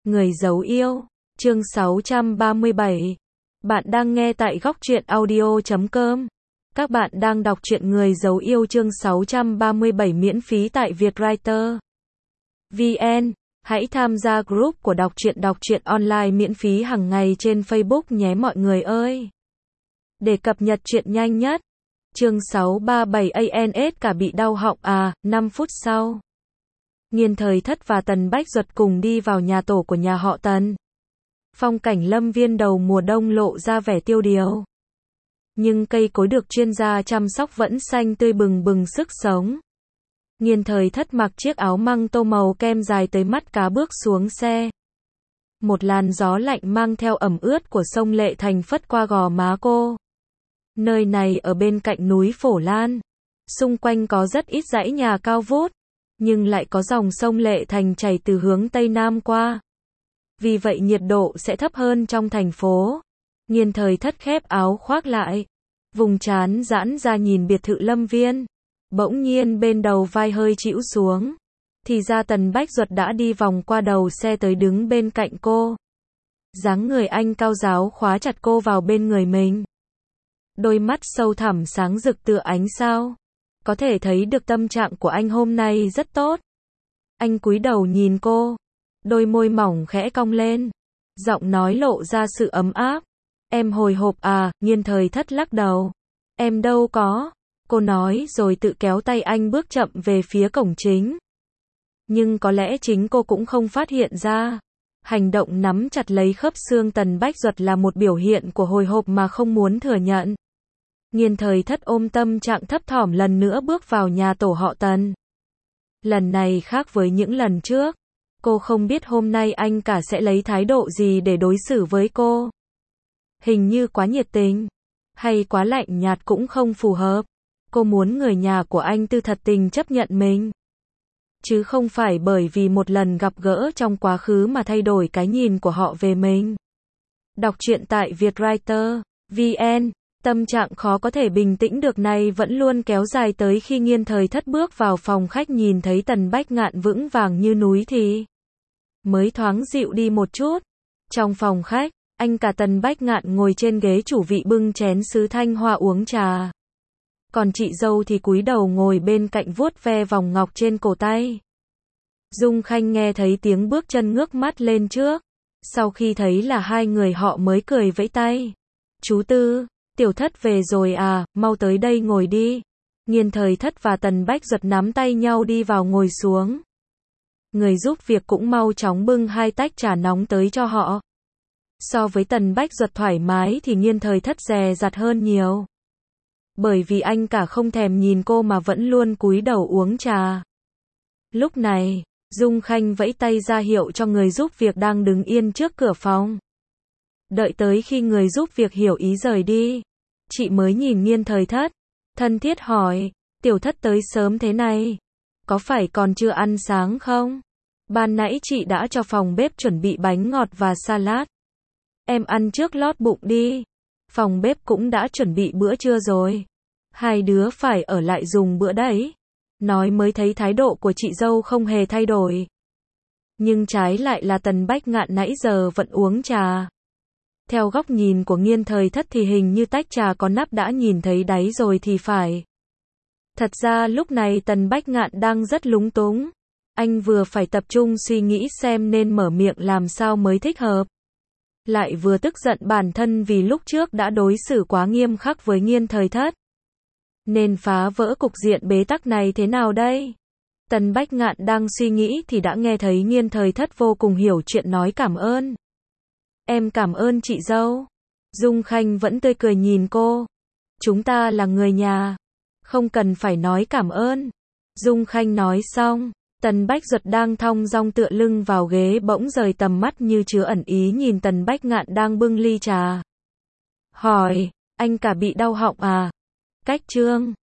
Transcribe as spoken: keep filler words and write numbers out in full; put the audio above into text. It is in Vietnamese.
Người giấu yêu, chương sáu trăm ba mươi bảy. Bạn đang nghe tại góc truyện audio chấm com. Các bạn đang đọc truyện Người giấu yêu chương sáu trăm ba mươi bảy miễn phí tại Vietwriter chấm vn. Hãy tham gia group của đọc truyện đọc truyện online miễn phí hàng ngày trên Facebook nhé mọi người ơi. Để cập nhật truyện nhanh nhất. Chương sáu trăm ba mươi bảy a en ét cả bị đau họng à, năm phút sau. Nghiên Thời Thất và Tần Bách Duật cùng đi vào nhà tổ của nhà họ Tần. Phong cảnh lâm viên đầu mùa đông lộ ra vẻ tiêu điều. Nhưng cây cối được chuyên gia chăm sóc vẫn xanh tươi bừng bừng sức sống. Nghiên Thời Thất mặc chiếc áo măng tô màu kem dài tới mắt cá bước xuống xe. Một làn gió lạnh mang theo ẩm ướt của sông Lệ Thành phất qua gò má cô. Nơi này ở bên cạnh núi Phổ Lan. Xung quanh có rất ít dãy nhà cao vút, nhưng lại có dòng sông Lệ Thành chảy từ hướng Tây Nam qua. Vì vậy nhiệt độ sẽ thấp hơn trong thành phố. Nghiên Thời Thất khép áo khoác lại, vùng trán giãn ra nhìn biệt thự lâm viên. Bỗng nhiên bên đầu vai hơi chĩu xuống. Thì ra Tần Bách Duật đã đi vòng qua đầu xe tới đứng bên cạnh cô. Dáng người anh cao ráo khóa chặt cô vào bên người mình. Đôi mắt sâu thẳm sáng rực tựa ánh sao. Có thể thấy được tâm trạng của anh hôm nay rất tốt. Anh cúi đầu nhìn cô. Đôi môi mỏng khẽ cong lên. Giọng nói lộ ra sự ấm áp. Em hồi hộp à, Nghiên Thời Thất lắc đầu. Em đâu có. Cô nói rồi tự kéo tay anh bước chậm về phía cổng chính. Nhưng có lẽ chính cô cũng không phát hiện ra. Hành động nắm chặt lấy khớp xương Tần Bách Duật là một biểu hiện của hồi hộp mà không muốn thừa nhận. Nghiên Thời Thất ôm tâm trạng thấp thỏm lần nữa bước vào nhà tổ họ Tần. Lần này khác với những lần trước. Cô không biết hôm nay anh cả sẽ lấy thái độ gì để đối xử với cô. Hình như quá nhiệt tình, hay quá lạnh nhạt cũng không phù hợp. Cô muốn người nhà của anh tư thật tình chấp nhận mình. Chứ không phải bởi vì một lần gặp gỡ trong quá khứ mà thay đổi cái nhìn của họ về mình. Đọc truyện tại Vietwriter chấm vn. Tâm trạng khó có thể bình tĩnh được này vẫn luôn kéo dài tới khi Nghiên Thời Thất bước vào phòng khách nhìn thấy Tần Bách Ngạn vững vàng như núi thì mới thoáng dịu đi một chút. Trong phòng khách, anh cả Tần Bách Ngạn ngồi trên ghế chủ vị bưng chén sứ thanh hoa uống trà. Còn chị dâu thì cúi đầu ngồi bên cạnh vuốt ve vòng ngọc trên cổ tay. Dung Khanh nghe thấy tiếng bước chân ngước mắt lên trước. Sau khi thấy là hai người họ mới cười vẫy tay. Chú Tư, Tiểu Thất về rồi à, mau tới đây ngồi đi. Nghiên Thời Thất và Tần Bách Duật nắm tay nhau đi vào ngồi xuống. Người giúp việc cũng mau chóng bưng hai tách trà nóng tới cho họ. So với Tần Bách Duật thoải mái thì Nghiên Thời Thất dè dặt hơn nhiều. Bởi vì anh cả không thèm nhìn cô mà vẫn luôn cúi đầu uống trà. Lúc này, Dung Khanh vẫy tay ra hiệu cho người giúp việc đang đứng yên trước cửa phòng. Đợi tới khi người giúp việc hiểu ý rời đi, chị mới nhìn Nghiên Thời Thất, thân thiết hỏi, Tiểu Thất tới sớm thế này, có phải còn chưa ăn sáng không? Ban nãy chị đã cho phòng bếp chuẩn bị bánh ngọt và salad. Em ăn trước lót bụng đi. Phòng bếp cũng đã chuẩn bị bữa trưa rồi. Hai đứa phải ở lại dùng bữa đấy. Nói mới thấy thái độ của chị dâu không hề thay đổi. Nhưng trái lại là Tần Bách Ngạn nãy giờ vẫn uống trà. Theo góc nhìn của Nghiên Thời Thất thì hình như tách trà có nắp đã nhìn thấy đáy rồi thì phải. Thật ra lúc này Tần Bách Ngạn đang rất lúng túng. Anh vừa phải tập trung suy nghĩ xem nên mở miệng làm sao mới thích hợp. Lại vừa tức giận bản thân vì lúc trước đã đối xử quá nghiêm khắc với Nghiên Thời Thất. Nên phá vỡ cục diện bế tắc này thế nào đây? Tần Bách Ngạn đang suy nghĩ thì đã nghe thấy Nghiên Thời Thất vô cùng hiểu chuyện nói cảm ơn. Em cảm ơn chị dâu. Dung Khanh vẫn tươi cười nhìn cô. Chúng ta là người nhà. Không cần phải nói cảm ơn. Dung Khanh nói xong. Tần Bách Duật đang thong dong tựa lưng vào ghế bỗng rời tầm mắt như chứa ẩn ý nhìn Tần Bách Ngạn đang bưng ly trà. Hỏi, anh cả bị đau họng à? Cách chương